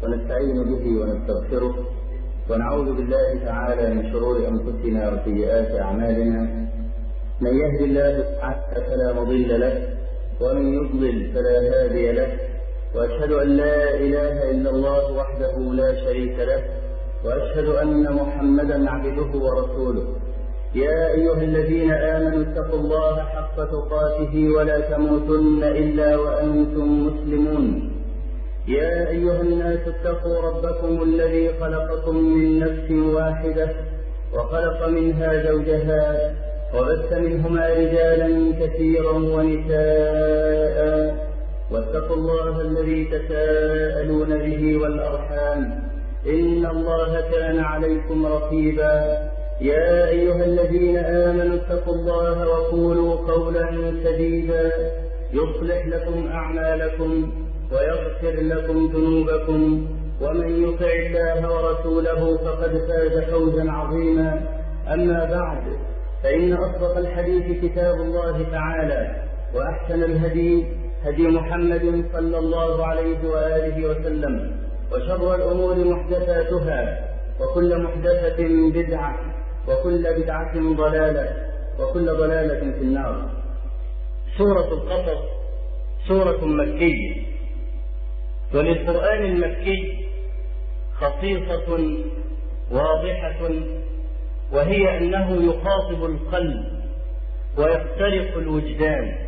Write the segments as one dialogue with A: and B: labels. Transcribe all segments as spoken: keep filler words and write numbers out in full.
A: ونستعين به ونستغفره، ونعوذ بالله تعالى من شرور أنفسنا وسيئات أعمالنا. من يهد الله تعالى فلا مضل له، ومن يضلل فلا هادي له، وأشهد أن لا إله إلا الله وحده لا شريك له، وأشهد أن محمدا عبده ورسوله. يا أيها الذين آمنوا اتقوا الله حق تقاته ولا تموتن إلا وأنتم مسلمون. يا أيها الناس اتقوا ربكم الذي خلقكم من نفس واحدة وخلق منها زوجها وبث منهما رجالا كثيرا ونساء، واتقوا الله الذي تساءلون به والأرحام إن الله كان عليكم رقيبا. يا أيها الذين آمنوا اتقوا الله وقولوا قولا سديدا يصلح لكم أعمالكم ويغفر لكم ذنوبكم، ومن يطع الله ورسوله فقد فاز فوزا عظيما. أما بعد، فإن أصدق الحديث كتاب الله تعالى، وأحسن الهدي هدي محمد صلى الله عليه وآله وسلم، وشر الأمور محدثاتها، وكل محدثة بدعة، وكل بدعة ضلالة، وكل ضلالة في النار. سورة القصص سورة مكية، وللقرآن المكي خصيصة واضحة، وهي أنه يخاطب القلب ويخترق الوجدان.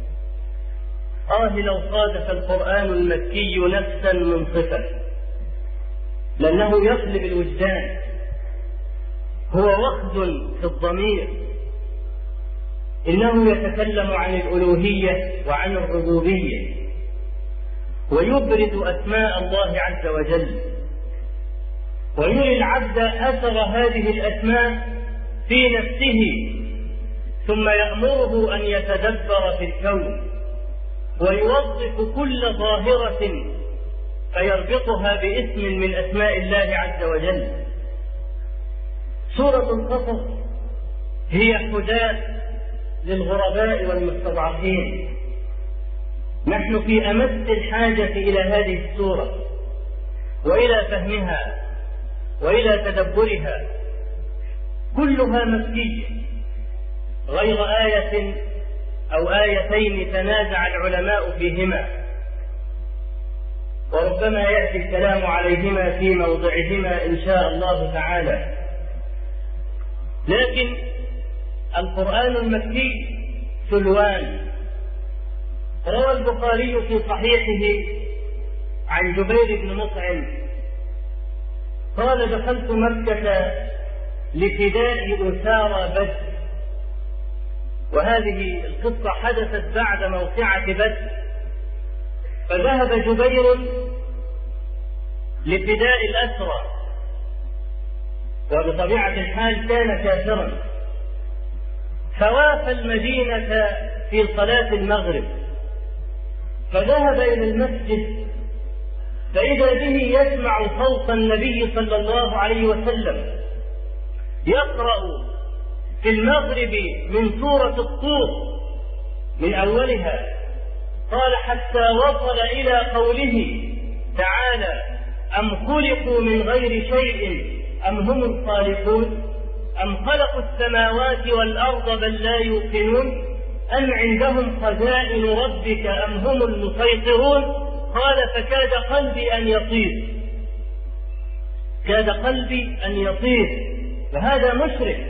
A: آه لو صادف القرآن المكي نفسا منصفة، لأنه يقلب الوجدان، هو وخز في الضمير. إنه يتكلم عن الألوهية وعن الربوبية، ويبرز أسماء الله عز وجل، ويري العبد أثر هذه الأسماء في نفسه، ثم يأمره أن يتدبر في الكون ويوظف كل ظاهرة فيربطها باسم من أسماء الله عز وجل. سورة القصص هي حداة للغرباء والمستضعفين. نحن في أمس الحاجة إلى هذه السورة وإلى فهمها وإلى تدبرها. كلها مكية، غير آية أو آيتين تنازع العلماء فيهما، وربما يأتي الكلام عليهما في موضعهما إن شاء الله تعالى. لكن القرآن المكي سلوان. روى البخاري في صحيحه عن جبير بن مطعم قال: دخلت مكة لفداء أسارى بدر. وهذه القصة حدثت بعد موقعة بدر، فذهب جبير لفداء الأسرى، وبطبيعة الحال كان كافرا، فوافى المدينة في صلاة المغرب، فذهب إلى المسجد فإذا به يسمع صوت النبي صلى الله عليه وسلم يقرأ في المغرب من سورة الطور من أولها. قال: حتى وصل إلى قوله تعالى: أم خلقوا من غير شيء أم هم الخالقون أم خلقوا السماوات والأرض بل لا يوقنون أم عندهم خزائن ربك أم هم المسيطرون. قال: فكاد قلبي أن يطير، كاد قلبي أن يطير. وهذا مشرك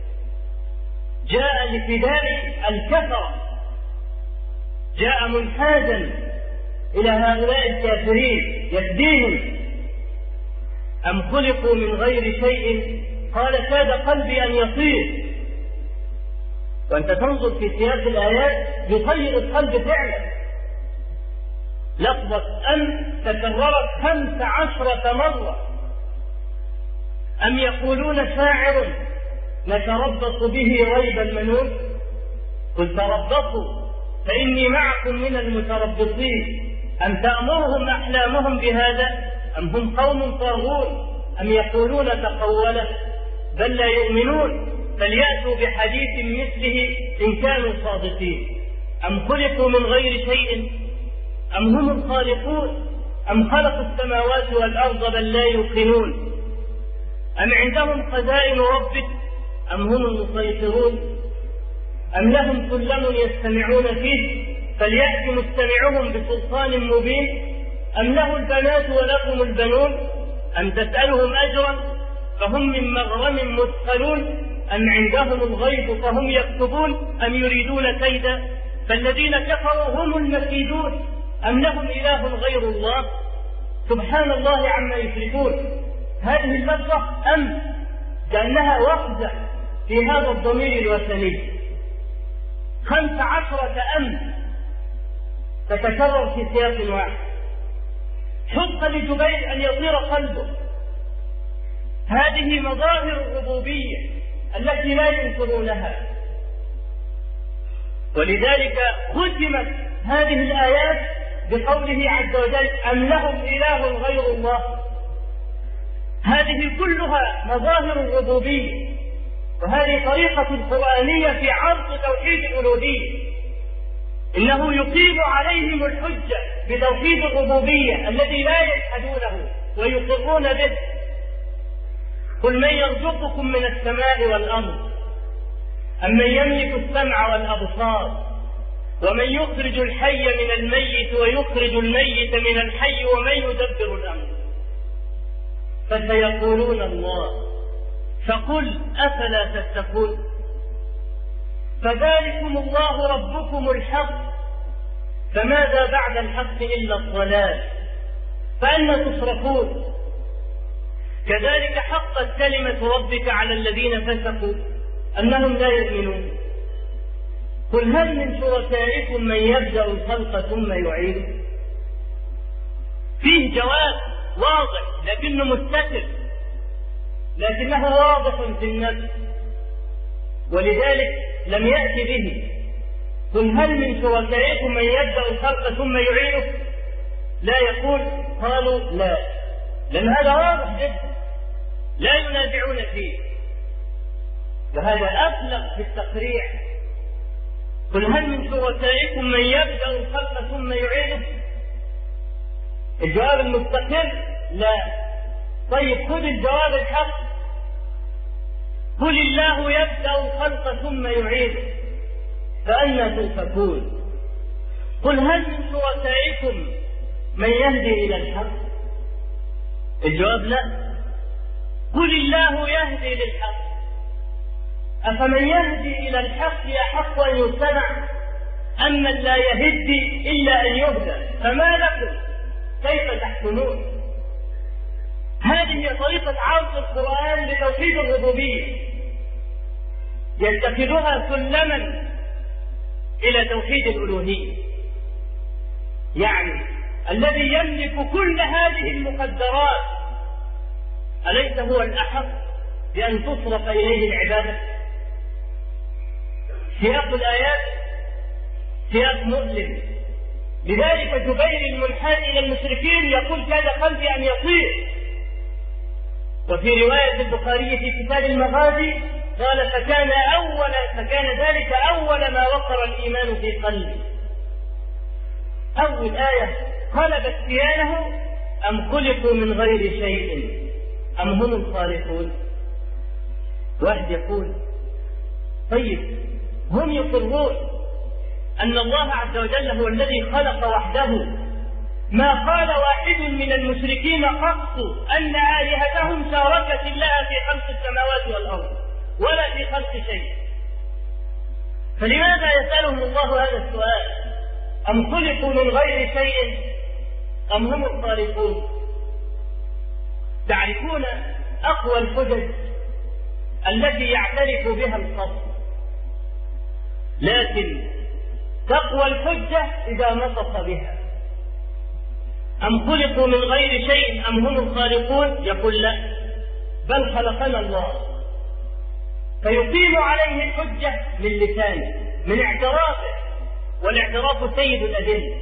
A: جاء لفداء الكفرة، جاء منحازا إلى هؤلاء الكافرين يفديهم. أم خلقوا من غير شيء، قال: كاد قلبي أن يطير. وأنت تنظر في سياق الآيات يطير القلب فعلا. لفظة أم تكررت خمس عشرة مرة. أم يقولون شاعر نتربص به ريب المنون، قل تربصوا فإني معكم من المتربصين. أم تأمرهم أحلامهم بهذا أم هم قوم طاغون أم يقولون تقوله بل لا يؤمنون فليأتوا بحديث مثله إن كانوا صادقين. أم خلقوا من غير شيء أم هم الخالقون أم خلقوا السماوات والأرض بل لا يوقنون أم عندهم خزائن ربك أم هم المسيطرون أم لهم سلم يستمعون فيه فليأت مستمعهم بسلطان مبين أم له البنات ولكم البنون أم تسألهم أجرا فهم من مغرم مثقلون أم عندهم الغيب فهم يكتبون أم يريدون كيدا فالذين كفروا هم المكيدون أم لهم إله غير الله سبحان الله عما يشركون. هذه اللفظة أم كأنها وحدة في هذا الضمير الوثني، خمس عشرة أم تتكرر في سياق واحد. حق لجبير أن يطير قلبه. هذه مظاهر الربوبية التي لا ينكرونها، ولذلك ختمت هذه الآيات بقوله عز وجل أم لهم إله غير الله. هذه كلها مظاهر الربوبية، وهذه طريقة القرآنية في عرض توحيد الألوهية. إنه يقيم عليهم الحجة بتوحيد الربوبية الذي لا يجحدونه ويقرون به. قل من يرزقكم من السماء والأرض أم من يملك السمع والأبصار ومن يخرج الحي من الميت ويخرج الميت من الحي ومن يدبر الأمر فسيقولون الله فقل أفلا تتقون فذلكم الله ربكم الحق فماذا بعد الحق إلا الضلال فأنى تصرفون. كذلك حقت كلمة ربك على الذين فسقوا أنهم لا يؤمنون. قل هل من شركائكم من يبدأ الخلق ثم يعيده؟ فيه جواب واضح لكنه مستتر، لكنه واضح في النفس، ولذلك لم يأتي به. قل هل من شركائكم من يبدأ الخلق ثم يعيده؟ لا يقول قالوا لا، لأن هذا واضح جدا لا ينازعون فيه، وهذا أبلغ في التقريع. قل هل من شركائكم من يبدأ الخلق ثم يعيده؟ الجواب المستقر لا. طيب خذ الجواب الحق، قل الله يبدأ الخلق ثم يعيده فأنى تؤفكون. قل هل من شركائكم من يهدي إلى الحق؟ الجواب لا. قل الله يهدي للحق أفمن يهدي إلى الحق يحق أن يتبع أم من لا يهدي إلا أن يهدى فما لكم كيف تحكمون؟ هذه هي طريقة عرض القرآن لتوحيد الربوبية، يتخذها سلما إلى توحيد الألوهية. يعني الذي يملك كل هذه المقدرات أليس هو الأحق بأن تصرف إليه العبادة؟ سياق الآيات سياق مؤلم، لذلك جبير المنحاز إلى المشركين يقول كاد قلبي أن يطير. وفي رواية البخاري في كتاب المغازي قال فكان أول فكان ذلك أول ما وقر الإيمان في قلبي. أول آية قلبت كيانه أم خلقوا من غير شيء أم هم الخالقون. واحد يقول طيب هم يقرون أن الله عز وجل هو الذي خلق وحده، ما قال واحد من المشركين قط أن آلهتهم شاركت الله في خلق السماوات والأرض ولا في خلق شيء، فلماذا يسألهم الله هذا السؤال؟ أم خلقوا من غير شيء أم هم الخالقون؟ تعرفون أقوى الحجج التي يعترف بها الخصم، لكن تقوى الحجة إذا نطق بها. أم خلقوا من غير شيء أم هم الخالقون؟ يقول لا، بل خلقنا الله، فيقيم عليه الحجة من لسانه من اعترافه، والاعتراف سيد الأدلة.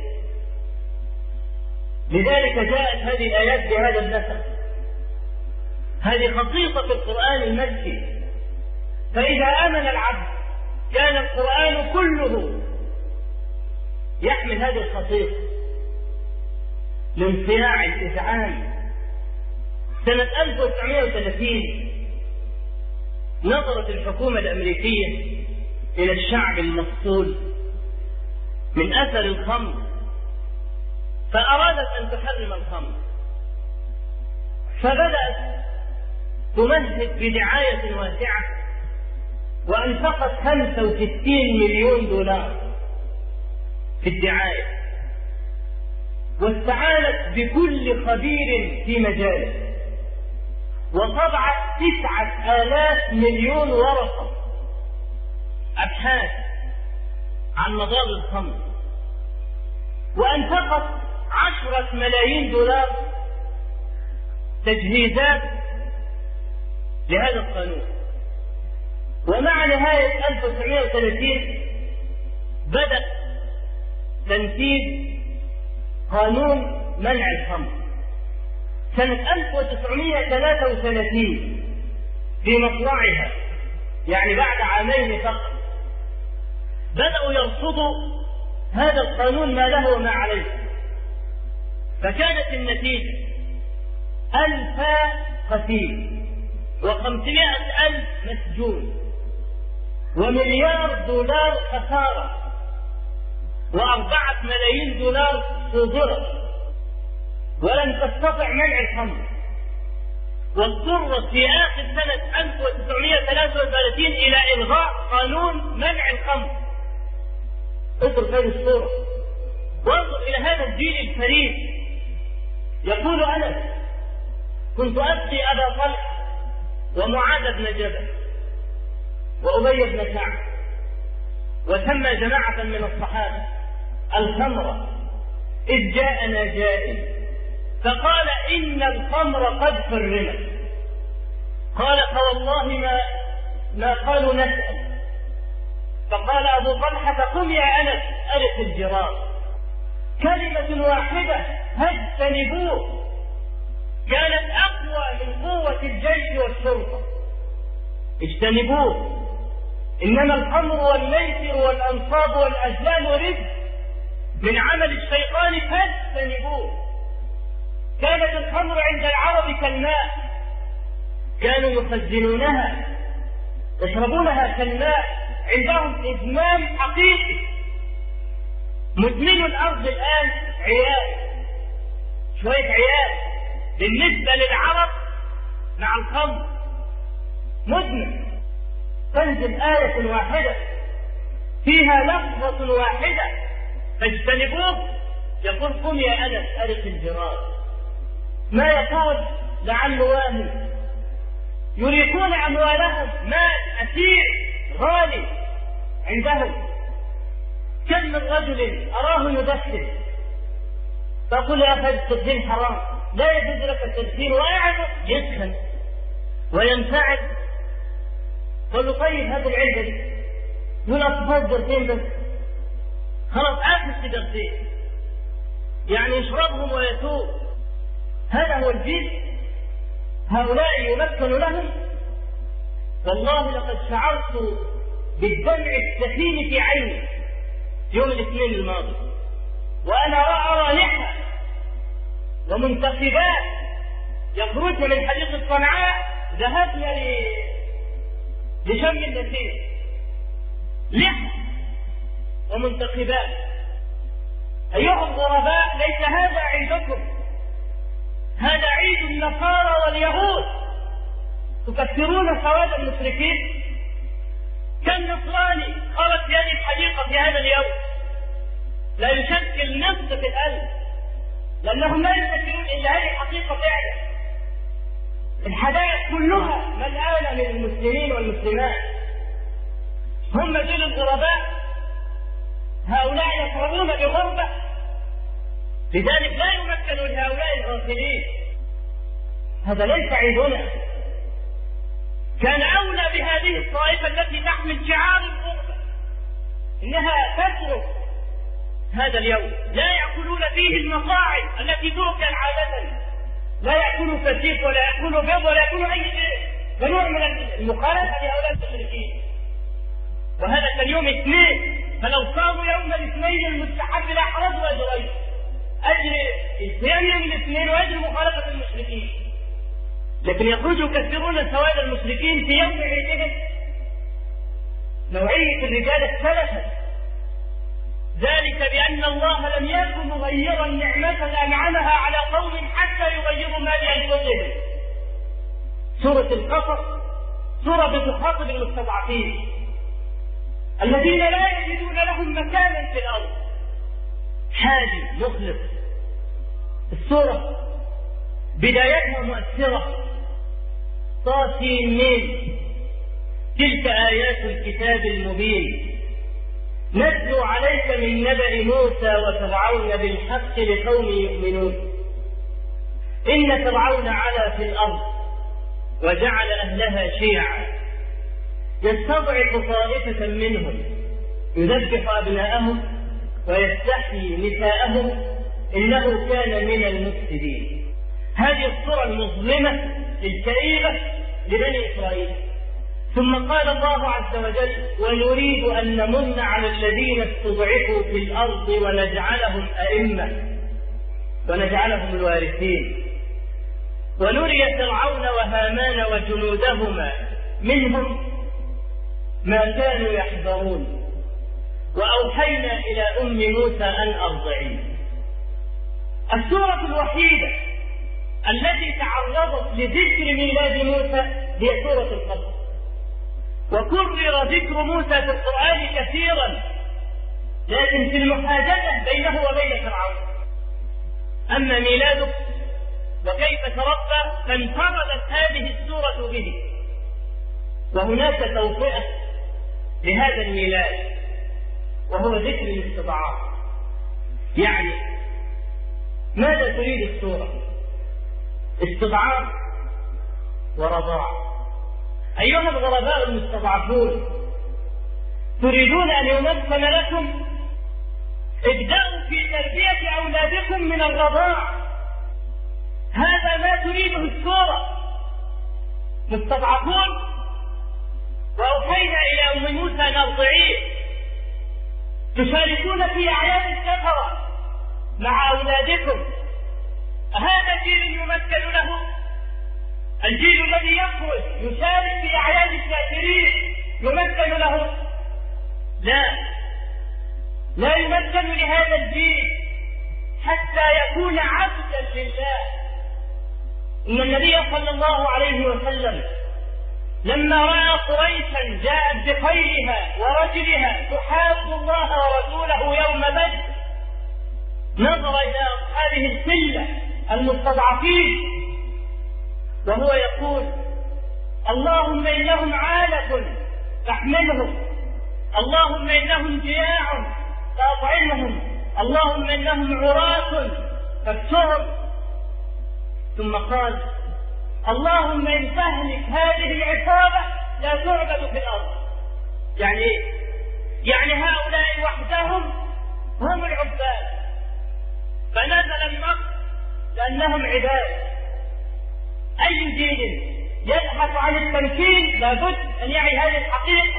A: لذلك جاءت هذه الآيات بهذا النسق. هذه خصيصة القرآن المكي، فإذا آمن العبد كان القرآن كله يحمل هذه الخصيصة. لانصياع الإذعان. سنة ألف وتسعمائة وثلاثين نظرت الحكومة الأمريكية إلى الشعب المفصول من أثر الخمر، فأرادت أن تحرم الخمر، فبدأت تمهد بدعاية واسعة، وأنفقت خمسة وستين مليون دولار في الدعاية، واستعانت بكل خبير في مجاله، وطبعت تسعة آلاف مليون ورقة أبحاث عن مضار الخمر، وأنفقت عشرة ملايين دولار تجهيزات لهذا القانون. ومع نهاية ألف وتسعمائة وثلاثين بدأ تنفيذ قانون منع الخمر. سنة ألف وتسعمائة وثلاثة وثلاثين في مطلعها، يعني بعد عامين فقط، بدأوا يرصدوا هذا القانون ما له وما عليه، فكانت النتيجة ألف قتيل وخمسمائة ألف مسجون ومليار دولار خسارة وأربعة ملايين دولار صدرت، ولم تستطع منع الخمر، واضطرت في آخر سنة ألف وتسعمائة وثلاثة وثلاثين إلى إلغاء قانون منع الخمر. اترك هذه الصورة وانظر إلى هذا الجيل الفريد. يقول أنس: كنت أسقي أبا طلحة ومعاذ بن جبل وأبي بن كعب، وسمى جماعة من الصحابة الخمر، إذ جاءنا جائل فقال: إن الخمر قد حرمت. قال: فوالله ما ما قالوا نسأل. فقال أبو طلحة: قم يا أنس أرق الجرار. كلمة واحدة فاجتنبوه كانت أقوى من قوة الجيش والشرطة. اجتنبوه، إنما الخمر والميسر والأنصاب والأزلام رزق من عمل الشيطان فاجتنبوه. كانت الخمر عند العرب كالماء، كانوا يخزنونها يشربونها كالماء، عندهم إدمان حقيقي. مدمن الأرض الآن عيال، شوية عيال بالنسبة للعرب مع الخمر مدمن. تنزل آية واحدة فيها لفظة واحدة فاجتنبوه، يقول: قم يا أنس أرق الجرار. ما يقول لعله واهم. يريقون أموالهم مال أثير غالي عندهم. كم من رجل أراه يدخن فقل: يا أخي التدخين حرام، لا يجوز لك التدخين، ويعرف يدخن وينفعل. قل له: طيب هذا العلة دي يقول: أصفاد درتين بس، خلاص آخر سيجارتين، يعني يشربهم ويتوب. هذا هو الجيل. هؤلاء يمكن لهم. والله لقد شعرت بالدمع السخين في عيني يوم الاثنين الماضي، وأنا أرى لحى ومنتخبات يخرجن من حديقة صنعاء. ذهبنا لشم النسيم، لحى ومنتخبات. أيها الغرباء، ليس هذا عندكم، هذا عيد النصارى واليهود. تكثرون سواد المشركين. كم نصراني خرج في هذه الحديقة في هذا اليوم لا يشكل نصف في الألف، لأنهم لا يفكرون إلا هذه الحقيقة فعلا. الحدائق كلها ملآنة من المسلمين والمسلمات. هم دول الغرباء. هؤلاء يشعرون بغربة، لذلك لا يمكن لهؤلاء الغافلين. هذا ليس عيبنا. كان أولى بهذه الطائفة التي تحمل شعار الغربة إنها تترك هذا اليوم. لا يأكلون فيه المصاعب التي تؤكل عادة، لا يأكلوا فسيخ ولا يأكلوا بيض ولا يأكلوا أي شيء، فنوع من المخالفة لهؤلاء المشركين. وهذا كان يوم اثنين، فلو صاموا يوم الاثنين المستحب لا حرج ولا جريمة. أجر الصيام يوم الاثنين وأجر مخالفة المشركين، لكن يخرج يكفرون سواد المشركين في يوم عيدهم. نوعية الرجال اختلفت، ذلك بأن الله لم يكن مغيرا نعمة أنعمها على قوم حتى يغيروا ما بأنفسهم. سورة القصص سورة بتخاطب المستضعفين الذين لا يجدون لهم مكانا في الأرض. حاجي مخلص. السورة بدايتها مؤثرة. طاسين تلك آيات الكتاب المبين نتلو عليك من نبأ موسى وفرعون بالحق لقوم يؤمنون. إن فرعون علا في الأرض وجعل أهلها شيعا يستضعف طائفة منهم يذبح أبناءهم ويستحيي نساءهم إنه كان من المفسدين. هذه الصورة المظلمة الكئيبة لبني إسرائيل. ثم قال الله عز وجل: ونريد أن نمن على الذين استضعفوا في الأرض ونجعلهم أئمة ونجعلهم الوارثين ونري فرعون وهامان وجنودهما منهم ما كانوا يحذرون وأوحينا إلى أم موسى أن أرضعيه. السورة الوحيدة التي تعرضت لذكر ميلاد موسى هي سورة القصص، وكرر ذكر موسى في القرآن كثيرا، لكن في المحادثة بينه وبين فرعون. أما ميلاده وكيف تربى فانفردت هذه السورة به. وهناك توطئة لهذا الميلاد وهو ذكر الاستضعاف. يعني ماذا تريد السورة؟ استضعاف ورضاع. أيها الغرباء المستضعفون، تريدون أن يمكن لكم؟ ابدأوا في تربية أولادكم من الرضاع. هذا ما تريده السورة. مستضعفون وأوحينا إلى أم موسى أن أرضعيه. تشاركون في أعياد السفرة مع أولادكم. هذا جيل يمثل له؟ الجيل الذي يخرج يشارك في أعياد الكافرين يمثل له؟ لا، لا يمثل لهذا الجيل حتى يكون عبدا لله. إن النبي صلى الله عليه وسلم لما رأى قريشا جاءت بخيلها ورجلها تحارب الله ورسوله يوم بدر، نظر إلى هذه القلة المستضعفين وهو يقول: اللهم إنهم عالة فاحملهم، اللهم إنهم جياع فأطعمهم، اللهم إنهم عراة فاكسهم. ثم قال: اللهم إن تهلك هذه العصابة لا تعبد في الأرض. يعني إيه؟ يعني هؤلاء وحدهم هم العباد، فنزل النصر لأنهم عباد. أي دين يبحث عن التمكين لابد أن يعي هذه الحقيقة.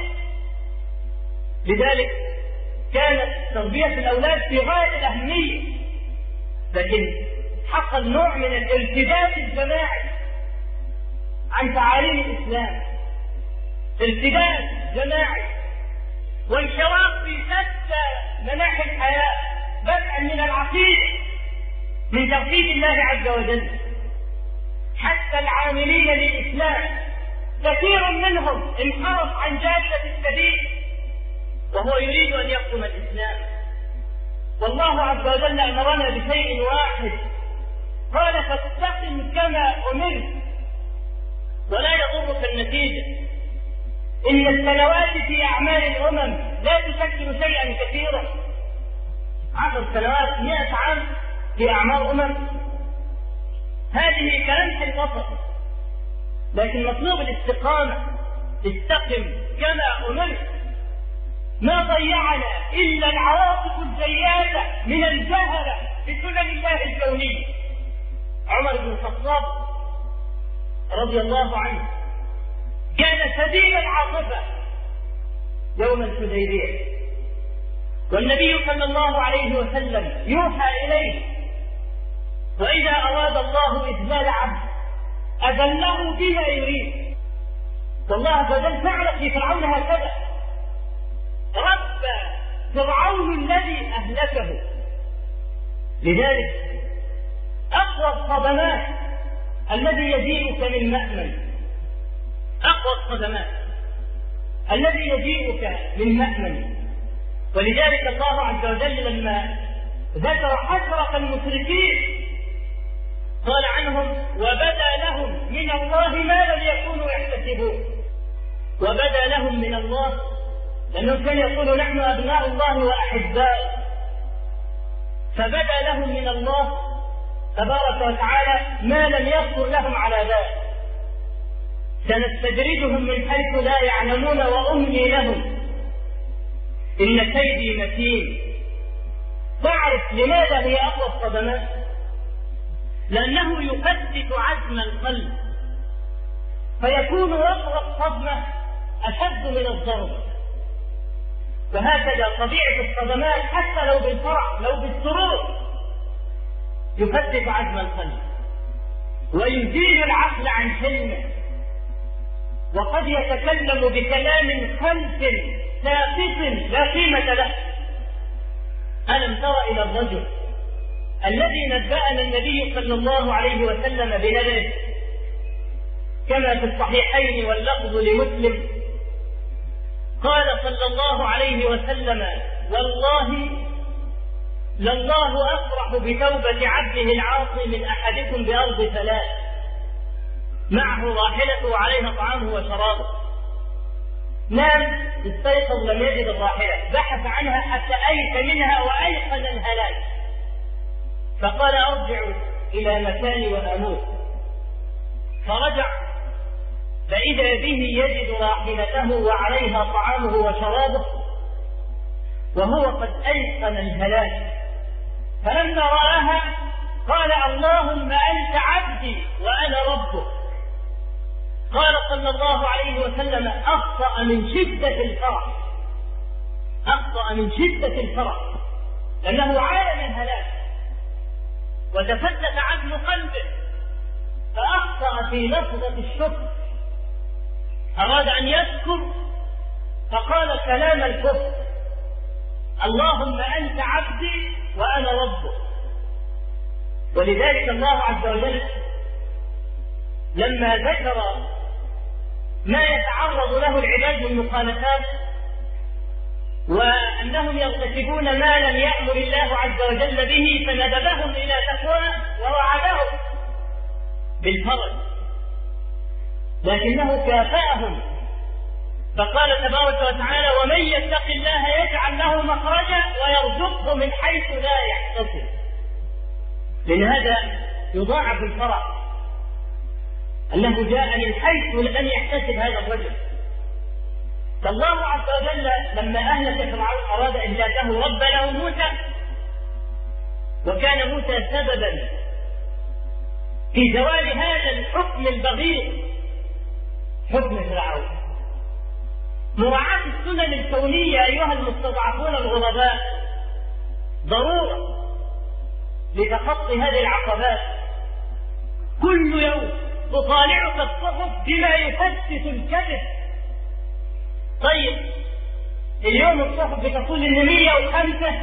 A: لذلك كانت تربية الأولاد في غاية الأهمية، لكن حصل نوع من الارتداد الجماعي عن تعاليم الإسلام، ارتداد جماعي وانحراف في شتى مناحي الحياة، بدءا من العقيدة من توحيد الله عز وجل حتى العاملين للإسلام. كثير منهم انحرف عن جادة السبيل وهو يريد أن يقوم الإسلام. والله عز وجل أمرنا بشيء واحد، قال: فاستقم كما أمرت ولا يضرك النتيجة. إن السنوات في أعمال الأمم لا تشكل شيئا كثيرا. عشر سنوات مئة عام في أعمال أمم هذه كلمح البصر، لكن مطلوب الاستقامة. استقم كما أمرت. ما ضيعنا إلا العواطف الزيادة من الجهلة بسنن الله الكونية. عمر بن الخطاب رضي الله عنه كان شديد العاطفة يوم الحديبية، والنبي صلى الله عليه وسلم يوحى إليه وإذا أراد الله إذلال عبد أذله بما يريد. والله عز وجل فعل في فرعون هكذا، رب فرعون الذي أهلكه. لذلك أقوى الصدمات الذي يجيئك من مأمن، أقوى الصدمات الذي يجيئك من مأمن. ولذلك الله عز وجل لما ذكر حسرة المشركين قال عنهم وبدا لهم من الله ما لم يكونوا يحتسبون. وبدا لهم من الله لأنهم كانوا يقولوا نحن أبناء الله وأحباؤه، فبدا لهم من الله تبارك وتعالى ما لم يخطر لهم على ذلك. سنستدرجهم من حيث لا يعلمون وأملي لهم إن كيدي متين. تعرف لماذا هي أقوى الصدمات؟ لأنه يفتت عزم القلب، فيكون وقع الصدمة أشد من الضرب. وهكذا طبيعة الصدمات حتى لو بالفرح لو بالسرور يفتت عزم القلب ويزيل العقل عن حلمه، وقد يتكلم بكلام خلف ساقط لا قيمة له. ألم تر إلى الرجل الذي نبأنا النبي صلى الله عليه وسلم بنبأه كما في الصحيحين واللفظ لمسلم؟ قال صلى الله عليه وسلم والله لله أفرح بتوبة عبده العاصي من أحدكم بأرض ثلاث معه راحلته وعليها طعامه وشرابه. نام استيقظ لم يجد الراحلة، بحث عنها حتى أيس منها وأيقن الهلاك، فقال أرجع إلى مكاني وأموت. فرجع فإذا به يجد راحلته وعليها طعامه وشرابه وهو قد أيقن الهلاك. فلما رآها قال اللهم أنت عبدي وأنا ربك. قال صلى الله عليه وسلم أخطأ من شدة الفرح، أخطأ من شدة الفرح لأنه عالم الهلاك وتفتت عزم قلبه، فأخطأ في لفظة الشكر. أراد أن يشكر فقال كلام الكفر اللهم أنت عبدي وأنا ربك. ولذلك الله عز وجل لما ذكر ما يتعرض له العباد من مخالفات وأنهم يرتكبون ما لم يأمر الله عز وجل به فندبهم إلى تقوى ووعدهم بالفرج، لكنه كافأهم فقال تبارك وتعالى ومن يتق الله يجعل له مخرجا ويرزقه من حيث لا يحتسب. من هذا يضاعف الفرح أنه جاء من حيث لم يحتسب هذا الرجل. فالله عز وجل لما أهلك فرعون أراد إهلاكه رب له موسى، وكان موسى سببا في زوال هذا الحكم البغيض حكم فرعون. مراعاة السنن الكونية أيها المستضعفون الغرباء ضرورة لتخطي هذه العقبات. كل يوم تطالعك الصحف بما يفتت الكذب. طيب اليوم الصحف بتقول ان مئة وخمسة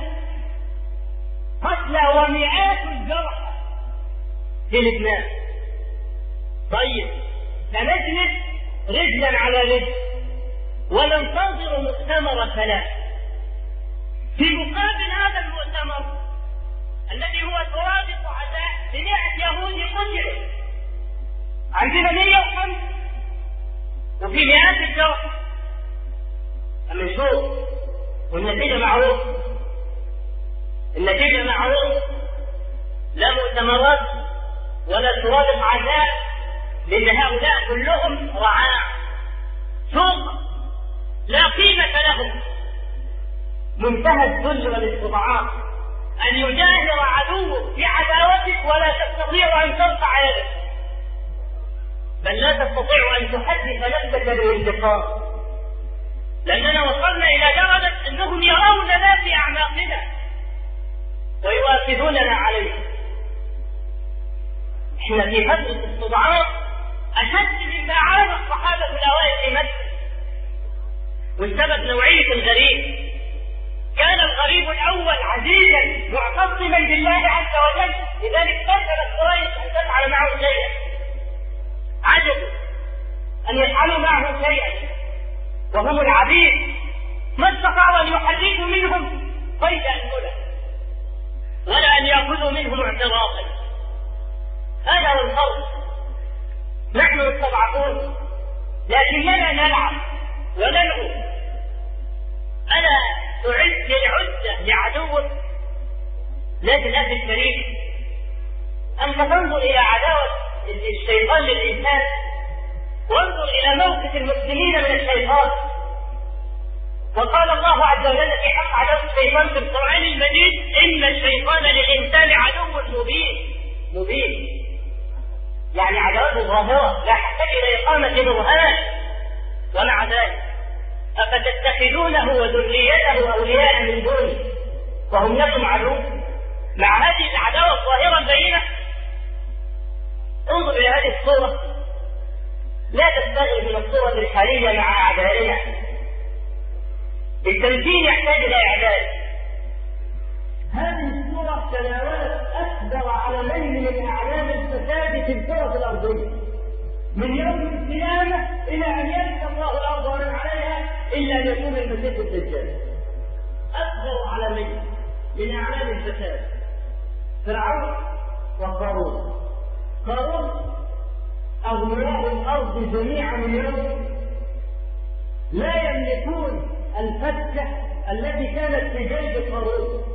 A: قتلى ومئات الجرحى في لبنان. طيب سنجلس رجلا على رجل وننتظر مؤتمر سلام. في مقابل هذا المؤتمر الذي هو سوابق عزاء بمئة يهودي قتلوا، عندنا مئة وخمسة وفي مئات الجرحى. أما نشوف والنتيجة معروف، النتيجة معروف، لا مؤتمرات ولا سوابق عزاء، لأن هؤلاء كلهم رعاع سوق لا قيمة لهم. منتهى الذل والاستضعاف أن يجاهر عدوك في عداوتك ولا تستطيع أن ترفع يدك، بل لا تستطيع أن تحدث نفسك بالانتقام، لأننا وصلنا إلى درجة أنهم يروننا في أعماقنا ويؤاخذوننا عليه. احنا في فترة استضعاف أشد مما عانى الصحابة الأوائل في مكة. والسبب نوعية الغريب. كان الغريب الأول عزيزا معتصما بالله عز وجل، لذلك كسبت قريش أن تفعل معه شيئا. عجبوا أن يفعلوا معه شيئا وهم العبيد، ما استطاعوا أن يحركوا منهم قيد أنفسهم ولا أن يأخذوا منهم اعتراضا. هذا هو الفرق. نحن مستضعفون لكننا نلعب ونلعب. أنا أعد للعدة لعدوك، لكن أخي الكريم أنت تنظر إلى عداوة الشيطان للإنسان وانظر إلى موقف المسلمين من الشيطان. وقال الله عز وجل في حق عداوة الشيطان في القرآن المجيد: إن الشيطان للإنسان عدو مبين. مبين يعني عداوته ظاهرة لا تحتاج إلى إقامة برهان. ومع ذلك أفتتخذونه وذريته أولياء من دونه وهم لكم عدو؟ مع هذه العداوة الظاهرة البينة انظر إلى هذه الصورة، لا تستغرب من الصورة الحالية مع أعدائنا. التمثيل يحتاج إلى إعداد. هذه الصورة تناولت أكبر علمين من أعلام الفساد في الكرة الأرضية من يوم القيامة إلى أن يرث الله الأرض ومن عليها إلا أن يكون المسيح الدجال. أكبر علمين من أعلام الفساد فرعون وقارون. قارون أغنياء الأرض جميعا اليوم لا يملكون الفتة التي كانت في جيب قارون،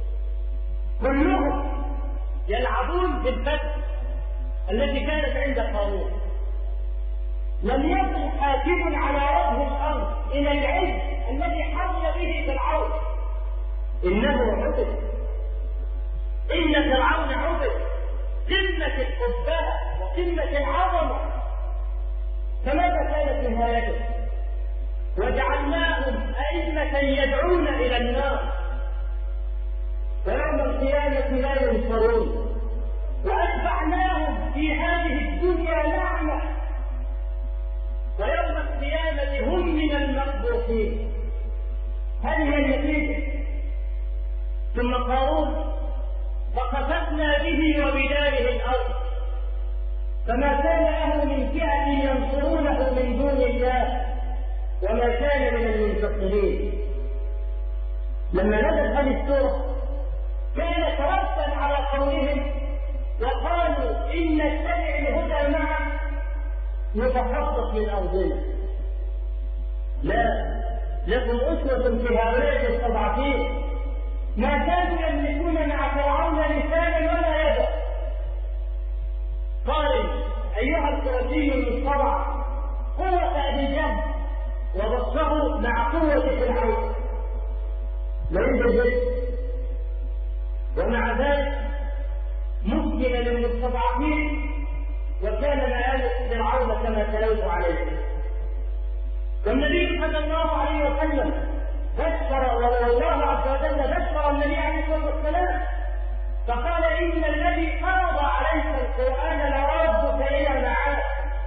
A: كلهم يلعبون بالفتة التي كانت عند قارون. لم يكن حاكم على وجه الأرض إلى العز الذي حل به فرعون، إنه عبد. إن فرعون عبد قمة القبة وقمة العظمة. فماذا كانت نهايته؟ وجعلناهم أئمة يدعون إلى النار ويوم القيامة لا ينصرون، وأتبعناهم في هذه الدنيا لعنة ويوم القيامة هم من المقبوحين. هذه النتيجة. ثم قارون فخسفنا به وبداره الأرض فما كان له من فئة ينصرونه من دون الله وما كان من المنتصرين. لما نزل هذه السورة كان تردا على قولهم وقالوا إن نتبع الهدى معه نتخطف من أرضنا. لا، لكم أسوة في هؤلاء المستضعفين. ما كانوا يملكون مع فرعون لسانا ولا يدا. قال أيها القرشي المستضعف قوة أبي جهل وبصره مع قوة فرعون ليس جد، ومع ذلك ممكن للمستضعفين وكان مآل فرعون كما تلوت عليه. والنبي صلى الله عليه وسلم بشر، والله عز وجل بشر النبي عليه الصلاة والسلام فقال إن الذي فرض عليك القرآن لرادك إلى معاد،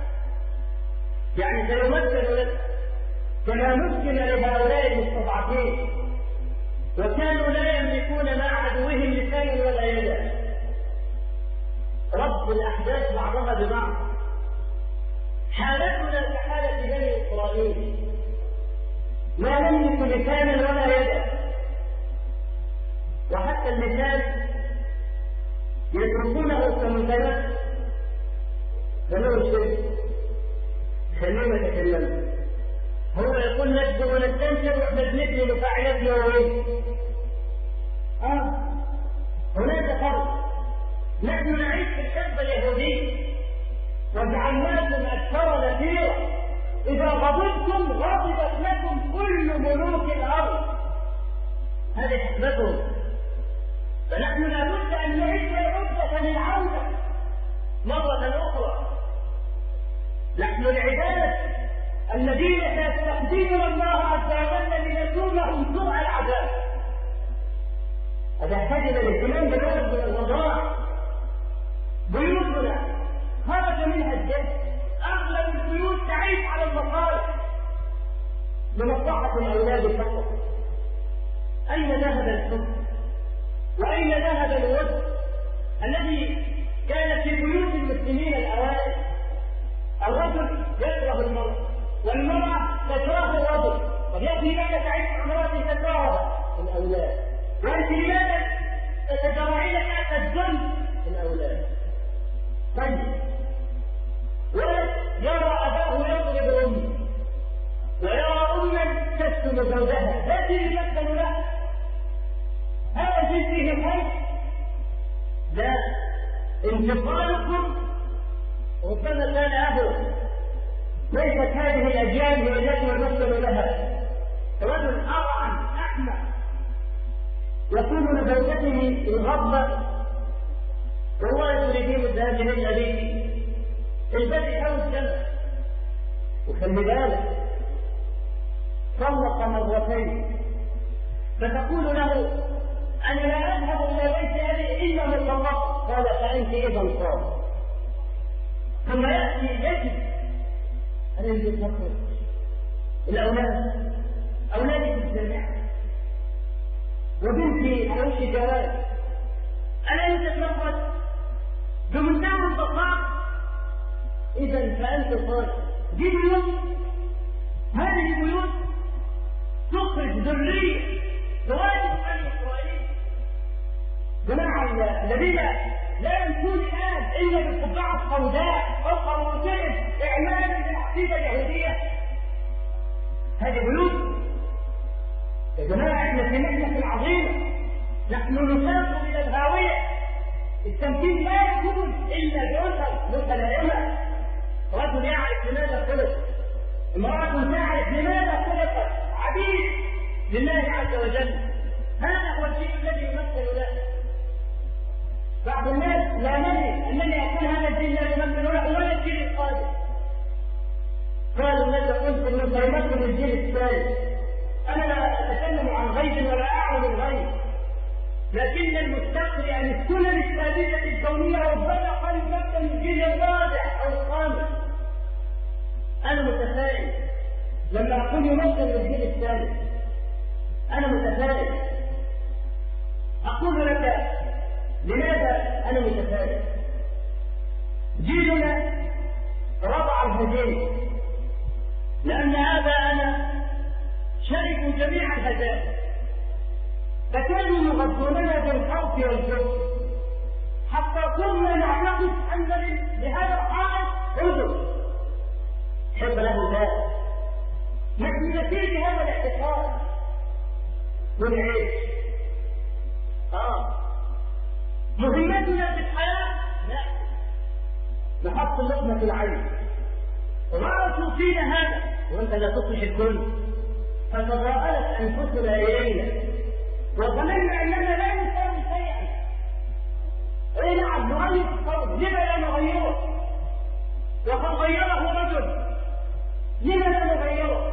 A: يعني سيمثل لك كما ممكن لهؤلاء المستضعفين وكانوا لا يملكون مع عدوهم لسانا ولا يدا. ربط الأحداث بعضها ببعض. حالتنا كحالة بني إسرائيل لا نملك لسانا ولا يدا، وحتى اللسان يتركونه كمثلث فله شيء خلينا نتكلم. هو يقول نجد ونستنشر واحنا بنبني مفاعلاتنا وين؟ اه هناك فرق. نحن نعيش في الحقبة اليهودية وجعلناكم أكثر نفيرا، إذا غضبتم غضبت لكم كل ملوك الأرض. هذه حكمتهم. فنحن لابد أن نعيش عدة للعودة مرة أخرى. نحن العباد الذين سيستخدمون الله عز وجل لنكونهم سوء العذاب. هذا يحتاج إلى الاهتمام بالولد من الرضاعة. بيوتنا منها الجد. أغلب البيوت تعيش على المصالح لمصلحة الأولاد فقط. أين ذهب الحب؟ وأين ذهب الود الذي كان في بيوت المسلمين الأوائل؟ الرجل يكره المرأة والمرأة تكره الرجل. طب يا أخي لماذا تعيش مع امرأة تكرهها؟ الأولاد. وأنت لماذا تتجرعين كأس الذل؟ الأولاد. طيب ولد يرى أباه يضرب أمه ويرى أما تشتم زوجها، لا تتمثل له. هذا جنسه الخير؟ لا. انتقالكم ربما كان أبو ليست هذه الأجيال هي التي نمثل لها. رجل أرعن أحمق يقول لزوجته الغضبة والله تريدين الذهاب إلى أبيك البدء أو الجنة. وخلي بالك طلق مرتين فتقول له أنا لا أذهب إلى بيت أبي إلا مطلقا. قال فأنت إذا صار. ثم يأتي يجب أن يتنقل الأولاد. أولادي في الجامعة وبنتي على وش جواز. ألا يتنقل بمنتهى البساطة. إذا فأنت صالح. دي بيوت، هذه البيوت تخرج ذرية تواجد عن إسرائيل. جماعة الذين لا يمشون الآن إلا بالقبعة السوداء فوق رؤوسهم إعلان بالعقيدة اليهودية. هذه بيوت يا جماعة. احنا في نعمة عظيمة، نحن نساق إلى الهاوية. التمثيل لا يكون إلا بأسر متلائمة. رجل يعرف لماذا خلق، امرأة تعرف لماذا خلقت، عبيد لله عز وجل. هذا هو الشيء الذي يمثل له. بعض الناس لا ندري انني اقول هذا الدين لا يمثل له ولا الجيل القادم. قالوا لك قلت انه سيمثل الجيل الثالث. انا لا اتكلم عن غيب ولا اعلم الغيب، لكن المستقبل عن السنن الثابته الكونيه ربما قد يمثل الجيل الرابع او الخامس. انا متفائل لما اقول يمثل الجيل الثالث. انا متفائل. اقول لك لماذا انا متفائل؟ جيلنا رضع الهجين لان اباءنا شربوا جميع الهجائر فكانوا يغذوننا بالخوف والجوع حتى كنا نعتقد ان لهذا الحائط عذر. حب له ذات. نحن نسير هذا الاعتقاد ونعيش. اه مهمتنا في الحياه لا نحط اللقمه في العين. رأوا فينا هذا وانت لا تصلح الكل. فتضاءلت انفسنا الينا وظننا اننا لا نساوي شيئا. اي نعم نغير الصوت، لما لا نغيره؟ وقد غيره رجل، لما لا نغيره؟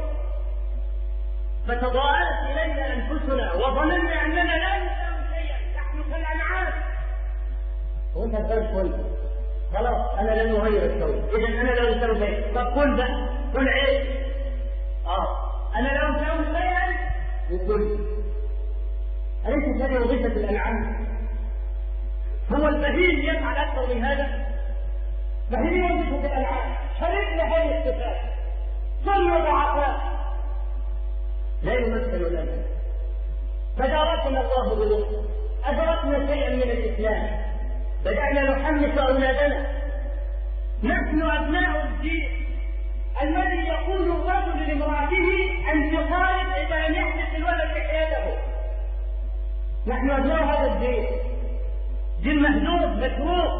A: فتضاءلت الينا انفسنا وظننا اننا لا نساوي شيئا. نحن كالانعام. وانت تقول كل خلاص انا لن اغير الصوت، اذا انا لا اساوي شيئا. طب كل ده كل عيش. اه انا لا اساوي شيئا وكل. أليس هذه وظيفة الأنعام؟ هو البهيم يفعل أكثر من هذا؟ فهي وظيفة الأنعام. شركنا هذه الصفات ثم ضعفاء لا يمثل لنا. فداركنا الله بلطفه، أدركنا شيئا من الإسلام، بدأنا نحمس أولادنا. نحن أبناء الجيل الذي يقول الرجل لامرأته أنت خارج إذا لم يحدث الولد حياته. نحن أبناء هذا الجيل، جيل مهدود مكروه.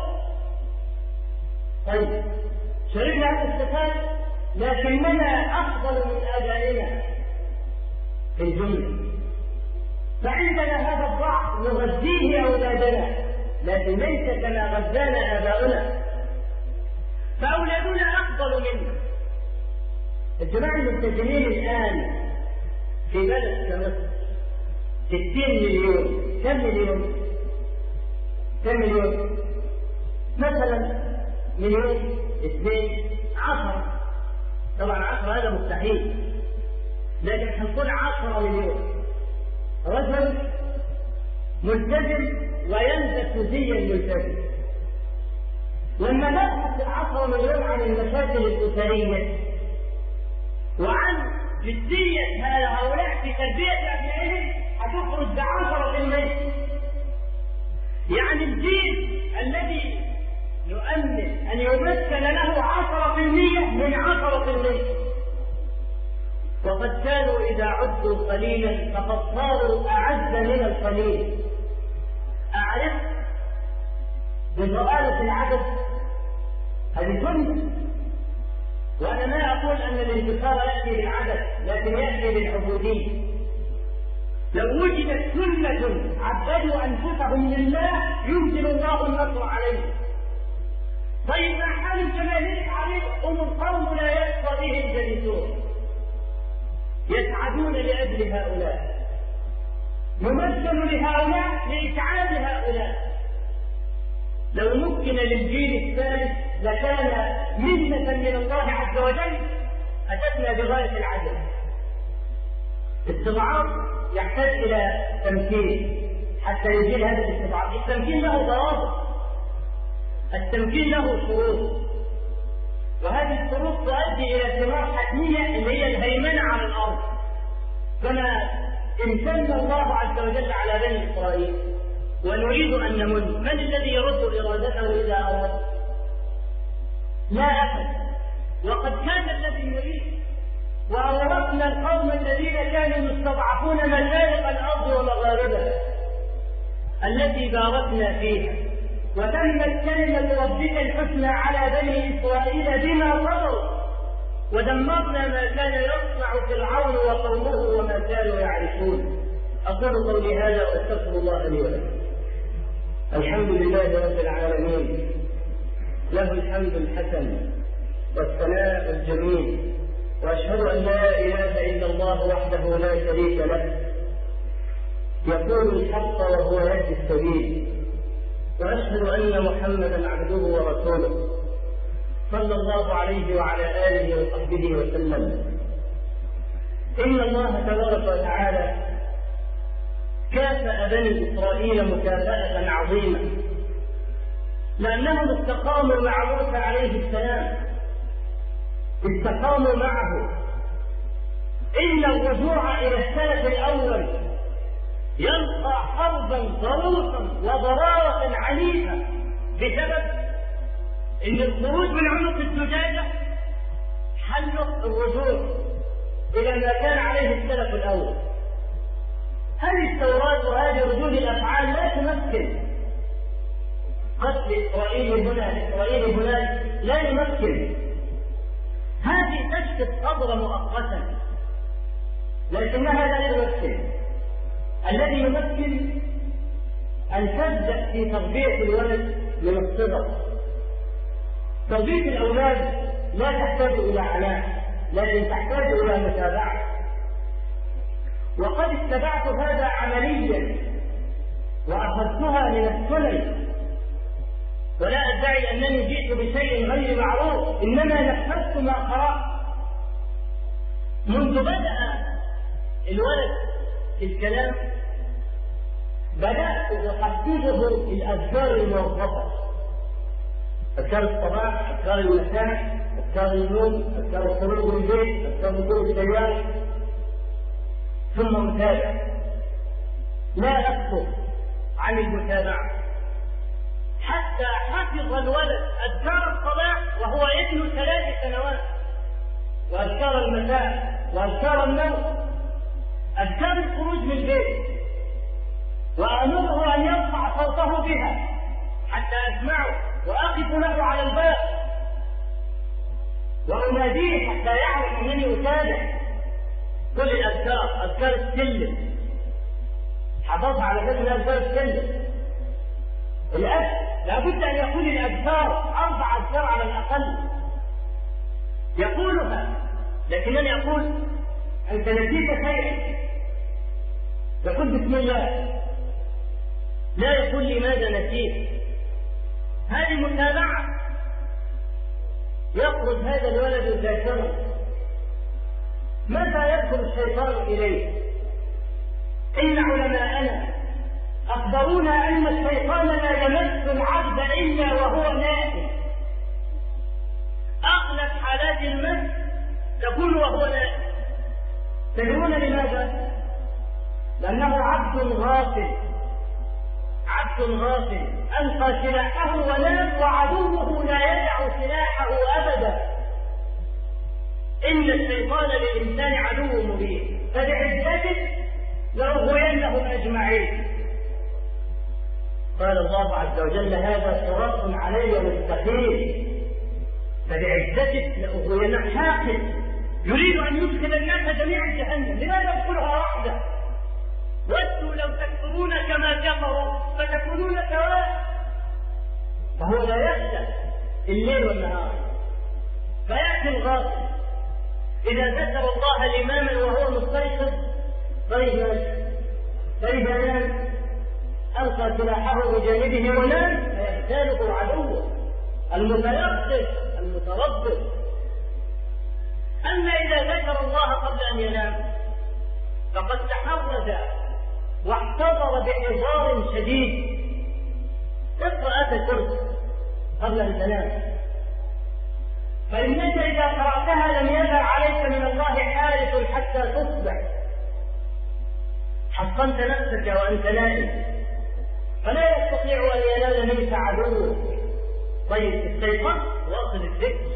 A: طيب شربنا هذه الصفات لكننا أفضل من آبائنا في الجملة. فعندنا هذا الضعف نغذيه أولادنا لكن ليس كما غذانا آباؤنا. فأولادنا أفضل منا. الجماعة المتجهين الآن في بلد كمصر ستين مليون. كم مليون؟ كم مليون؟ مثلا مليون اثنين، عشرة. طبعا عشرة هذا مستحيل، لكن حنقول عشرة مليون رجل ملتزم ويلبس زي الملتزم. لما نبحث العشرة مليون عن المشاكل الأسرية وعن جدية هؤلاء في تربية أبنائهم هتخرج بعشرة في المية. يعني الجيل الذي نؤمن أن يمثل له عشرة في المية من عشرة في المية، وقد كانوا إذا عدوا قليلا فقد صاروا أعز من القليل. أعرف بضلالة العدد هذه سنة، وأنا ما أقول أن الانتصار يأتي بالعدد لكن يأتي بالعبودية. لو وجدت سنة عبدوا أنفسهم لله يمكن الله النصر عليهم. طيب ما حال الجماهير عليه؟ هم القوم لا يشقى به الجالسون، يسعدون لأجل هؤلاء، نمثل لهؤلاء لإسعاد هؤلاء. لو ممكن للجيل الثالث لكان منة من الله عز وجل أتتنا بغاية العدل. استضعاف يحتاج إلى تمكين حتى يزيل هذا الاستضعاف. التمكين له ضوابط، التمكين له شروط، وهذه الشروط تؤدي إلى ثمار حتمية اللي هي الهيمنة على الأرض، كما امتن الله عز وجل على بني إسرائيل ونريد أن نمن. من الذي يرد إرادته إذا أراد؟ لا أحد. وقد كان الذي نريد وأورثنا القوم الذين كانوا يستضعفون مشارق الأرض ومغاربها التي باركنا فيها، وتمت كلمة ربك الحسنى على بني إسرائيل بما صبروا، ودمرنا ما كان يصنع فرعون وقومه وما كانوا يعرفون. أقول قولي هذا وأستغفر الله لي ولكم. الحمد لله رب العالمين، له الحمد الحسن والثناء الجميل، وأشهد أن لا إله إلا الله وحده لا شريك له، يقول الحق وهو يهدي السبيل، وأشهد أن محمدا عبده ورسوله صلى الله عليه وعلى آله وصحبه وسلم. إن الله تبارك وتعالى كافأ بني إسرائيل مكافأة عظيمة، لأنهم استقاموا مع موسى عليه السلام، استقاموا معه. إن الرجوع إلى السلف الأول يلقى حربا ضروسا وضرارة عنيفة بسبب ان الخروج من عنق الزجاجة حلق الرجوع الى ما كان عليه السلف الاول. هذه الثورات وهذه ردود الافعال لا تمكن قتل اسرائيل هنا اسرائيل هناك، لا يمكن. هذه تشفي الصدر مؤقتا لكنها لا تمكن. الذي يمكن أن تبدأ في تربية الولد من الصغر. تربية الأولاد لا تحتاج إلى عناء لكن تحتاج إلى متابعة، وقد اتبعت هذا عمليا وأخذتها من السنن، ولا أدعي أنني جئت بشيء غير معروف، إنما نفذت ما قرأت. منذ بدأ الولد في الكلام بدأت أحفظه الأذكار الموظفة، أذكار الصباح، أذكار المساء، أذكار النوم، أذكار الخروج من البيت، أذكار دخول السيارة، ثم متابع. لا أكثر عن المتابعة حتى حفظ الولد أذكار الصباح وهو ابن ثلاث سنوات، وأذكار المساء، وأذكار النوم، أذكار الخروج من البيت، وأمره أن يرفع صوته بها حتى أسمعه، وأقف له على الباب وأناديه حتى يعرف أنني أتابع. كل الأذكار، أذكار السلم حفظها على ذلك أذكار السلم. الأب لابد أن يكون الأذكار أربع أذكار على الأقل يقولها، لكنني أقول أنت نسيت شيئا، يقول بسم الله، لا يقول لماذا نسيت. هذه متابعة. يخرج هذا الولد ذاكرا، متى يدخل الشيطان إليه؟ إن علماءنا أخبرونا أن الشيطان لا يمس العبد إلا وهو نائم. أغلب حالات المس تكون وهو نائم. تدرون لماذا؟ لأنه عبد غافل، عبد غافل ألقى سلاحه ونام، وعدوه لا يدع سلاحه أبدا. إن الشيطان للإنسان عدو مبين، فبعزته لأغوينهم أجمعين. قال الله عز وجل: هذا صراط علي مستقيم. فبعزته لأغوينهم. حاقد يريد أن يدخل الناس جميعا جهنم، لماذا يدخلها وحده؟ ودوا لو تكفرون كما كفروا فتكونون سواء. فهو لا يخشى الليل والنهار. فيأتي الغافل إذا ذكر الله الإماما وهو مستيقظ، طيب فإذا نام ألقى سلاحه بجانبه ونام، فيغتاله عدوه المتيقظ المتربص. أما إذا ذكر الله قبل أن ينام فقد تحرز واحتضر بحذار شديد. اقرأ آية الكرسي قبل أن تنام، فإنك إذا قرأتها لم يزل عليك من الله حارس حتى تصبح. حصنت نفسك وأنت نائم، فلا يستطيع أن ينال منك عدوك. طيب استيقظ واصل الذكر.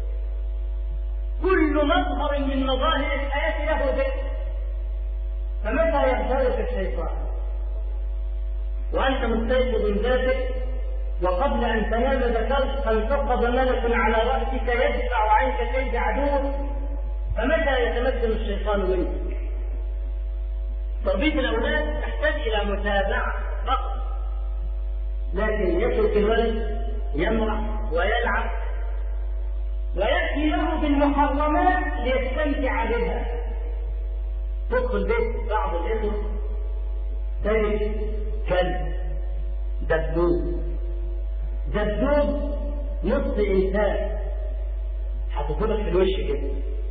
A: كل مظهر من مظاهر الحياة له ذكر. فمتى يغتالك الشيطان وأنت مستيقظ ذاتك وقبل أن تنام ذكرت فانتقض ملك على رأسك يدفع عنك كيد عدوك، فمتى يتمكن الشيطان منك؟ تربية الأولاد تحتاج إلى متابعة فقط، لكن يترك الولد يمرح ويلعب ويأتي له بالمحرمات ليستمتع بها. تدخل بيت بعض الإخوة تجد كلب دبدوب دبدوب نصف إنسان هتدخلك في الوش كده.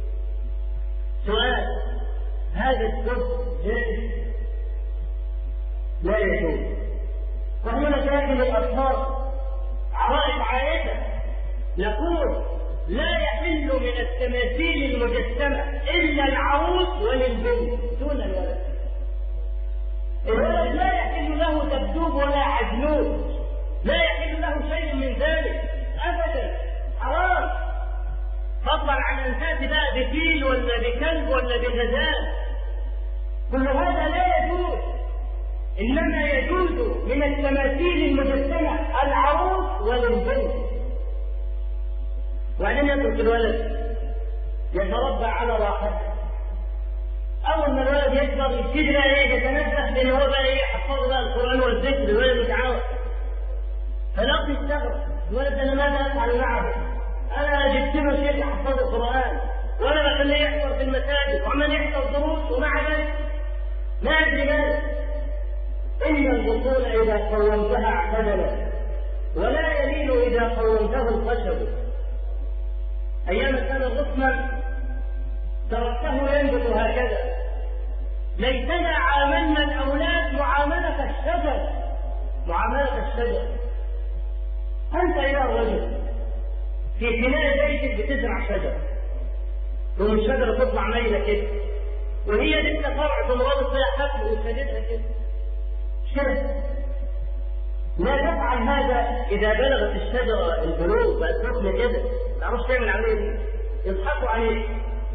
A: سؤال: هذا الدب جائز؟ لا يجوز. وهنا مشاكل الأطفال عوائد عائدة. نقول لا يحل من التماثيل المجسمة إلا العروس وللبنت دون الولد. الولد لا يحل له دبدوب ولا عجلوب، لا يحل له شيء من ذلك أبدا، حرام. فضلا عن أن تأتي بقى بفيل ولا بكلب ولا بغزال، كل هذا لا يجوز. إنما يجوز من التماثيل المجسمة العروس وللبنت. وبعدين يترك الولد يتربى على راحته. أول ما الولد يكبر يبتدي بقى إيه يتنبه، لأن هو بقى إيه حفظ بقى القرآن والذكر، الولد متعود. فالأخ يستغرب: الولد أنا ماذا أفعل معه؟ أنا جبت له شيخ يحفظ القرآن وأنا بخليه يحضر في المساجد وعمال يحضر دروس، ومع ذلك ما أدري ماذا. إن البطول إذا قومتها اعتدلت، ولا يلين إذا قومته الخشب. أيام كان الرسم تركته ينبت هكذا. ليتنا عاملنا الأولاد معاملة الشجر، معاملة الشجر. أنت يا رجل في بناء بيتك بتزرع شجر، ومن الشجرة تطلع ميلة كده، وهي لسه فرع تنربط فيها حبل وشديدها كده. شرك. لا تفعل هذا إذا بلغت الشجرة البلوغ بقت ركن كده، ما تعرفش تعمل عليه، يضحكوا عليه.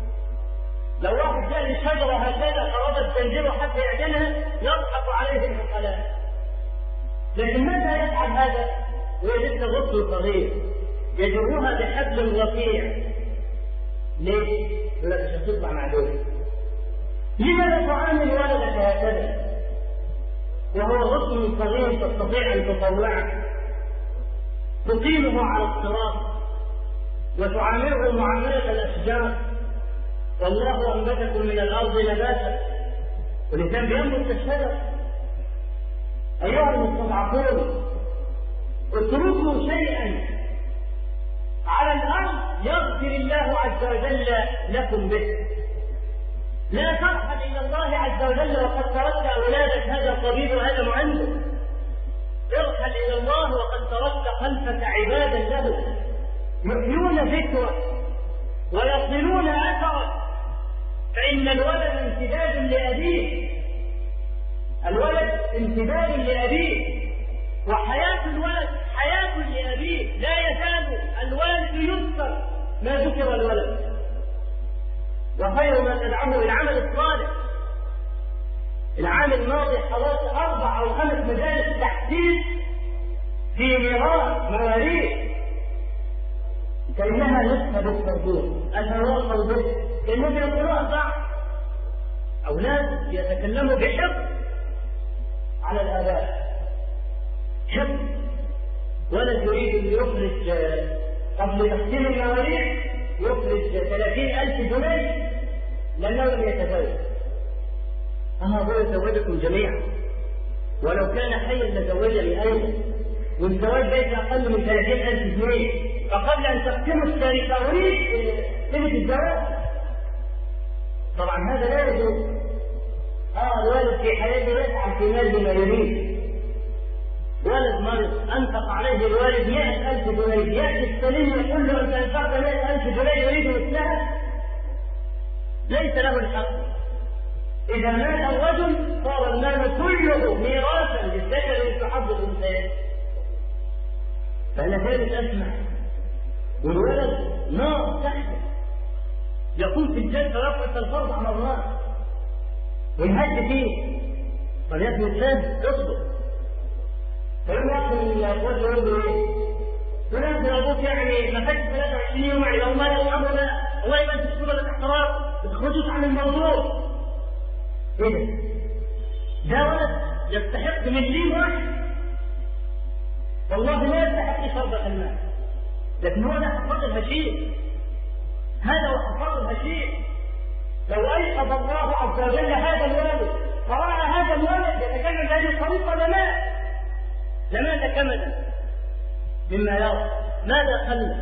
A: لو واحد جاء للشجرة هكذا قربت تنزله حتى يعدلها يضحك عليه العقلاء. لكن متى يفعل هذا وهي لسه غصن صغير؟ يجروها بحبل رفيع. ليه؟ يقول لك عشان تطلع معدوله. لماذا تعامل ولدك هكذا وهو غصن صغير تستطيع ان تطوعه؟ تقيمه على الصراط وتعامله معامله الاشجار. والله انبتكم من الارض نباتا، والانسان بينبت كالشجر. ايها المستضعفون اتركوا شيئا على الارض لكم به. لا ترحل إلى الله عز وجل وقد تركت أولادك هذا طبيب وهذا معلم. ارحل إلى الله وقد تركت خلفك عبادا له يحيون ذكرك ويصلون أثرك، فإن الولد امتداد لأبيه، الولد امتداد لأبيه، وحياة الولد حياة لأبيه. لا يزال الوالد يذكر ما ذكر الولد، وخير ما تدعمه العمل الصالح. العام الماضي حضرت أربع أو خمس مجالس تحديث في ميراث مواريث كأنها نسخة بالصندوق، أتواصل به كأنه يقرأ ضعف. أولاد يتكلموا بحق على الآباء، حق. ولد يريد أن يخرج قبل تقسيم المواريث يخرج ثلاثين ألف جنيه لأنه لم يتزوج. أنا أقول أزوجكم جميعا، ولو كان حيا لزوجني أيضا، والزواج ليس أقل من ثلاثين ألف جنيه، فقبل أن تقسموا التواريث تجد الزواج. طبعا هذا لا يجوز. آه الوالد في حياته يسعى في مال ما يريد. ولد مرض أنفق عليه الوالد مئة ألف جنيه، يأتي السليم يقول له أنت أنفقت مئة ألف جنيه يريد مثلها، ليس له الحق. إذا مات الرجل صار المال كله ميراثا للذكر مثل حظ الأنثيين. فأنا ثالث أسمع والولد نار تحته يقوم في الجلسة ويقعد الفرض على مرات ويهد فيه. طب يا ابن الإنسان اصبر. فيقول يأخذ الأخوات يقول له إيه؟ يقول له أبوك يعني ما فاتش ثلاثة وعشرين يوم يعني لو ما الأمر لا والله يبقى أنت تشتغل الاحتراف ما تخرجوش عن الموضوع. إيه ده؟ ده ولد يستحق مليون واحد، والله لا يستحق شربة الماء، لكن هو ده حفاظ الهشيم. هذا هو حفاظ الهشيم. لو أيقظ الله عز وجل هذا الولد فرأى هذا الولد يتكلم بهذه الطريقة لمات لمات كمدا مما يرى. ماذا خلى؟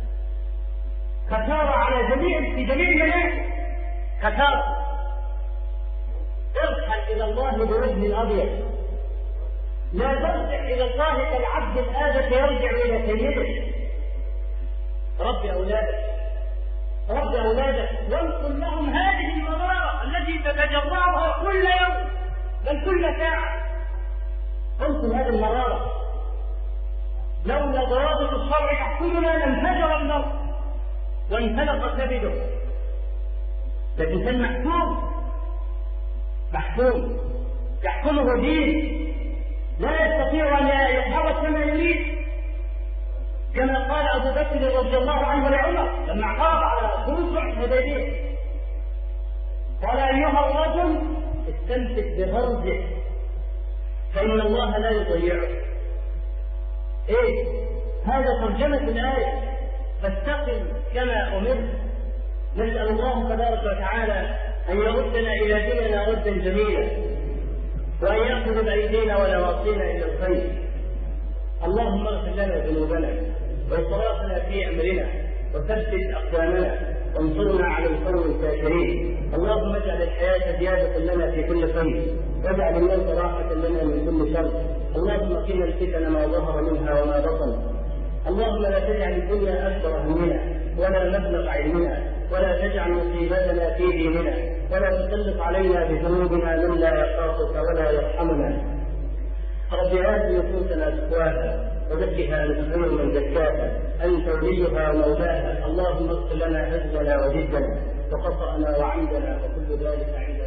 A: خسارة على جميع في جميع المناحي، خسارة. ارحل إلى الله بوجه الأبيض، لا ترجع إلى الله كالعبد الآدم يرجع إلى سيده. رب أولادك، رب أولادك وانقل لهم هذه المرارة التي تتجرعها كل يوم بل كل ساعة. انقل هذه المرارة. لولا ضوابط الشرع يحكمنا لانفجر الموت وانفلق كبده، لكن كان محكوم محكوم يحكمه دين لا يستطيع أن يتحرك كما يريد، كما قال أبو بكر رضي الله عنه لعمر لما اعترض على خروج صلح الحديبية قال أيها الرجل استمسك بغرزه فإن الله لا يضيعه. إيه هذا ترجمة الآية، فاستقم كما أمرت. نسأل الله تبارك وتعالى أن يردنا إلى ديننا ردا جميلا، وأن يأخذ بأيدينا ونواصينا إلى الخير. اللهم اغفر لنا ذنوبنا وإسرافنا في أمرنا وثبت أقدامنا وانصرنا على القوم الكافرين. اللهم اجعل الحياة زيادة لنا في كل خير، واجعل الموت راحة لنا من كل شر. اللهم قنا الفتن ما ظهر منها وما بطن. اللهم لا تجعل الدنيا أكبر همنا ولا مبلغ علمنا، ولا تجعل مصيبتنا في ديننا، ولا تسلط علينا بذنوبنا من لا يخافك ولا يرحمنا. رب آت نفوسنا تقواها وزكها أنت خير من زكاها، أنت وليها ومولاها. اللهم اغفر لنا هزنا وجدنا وخطأنا وعمدنا وكل ذلك عندنا.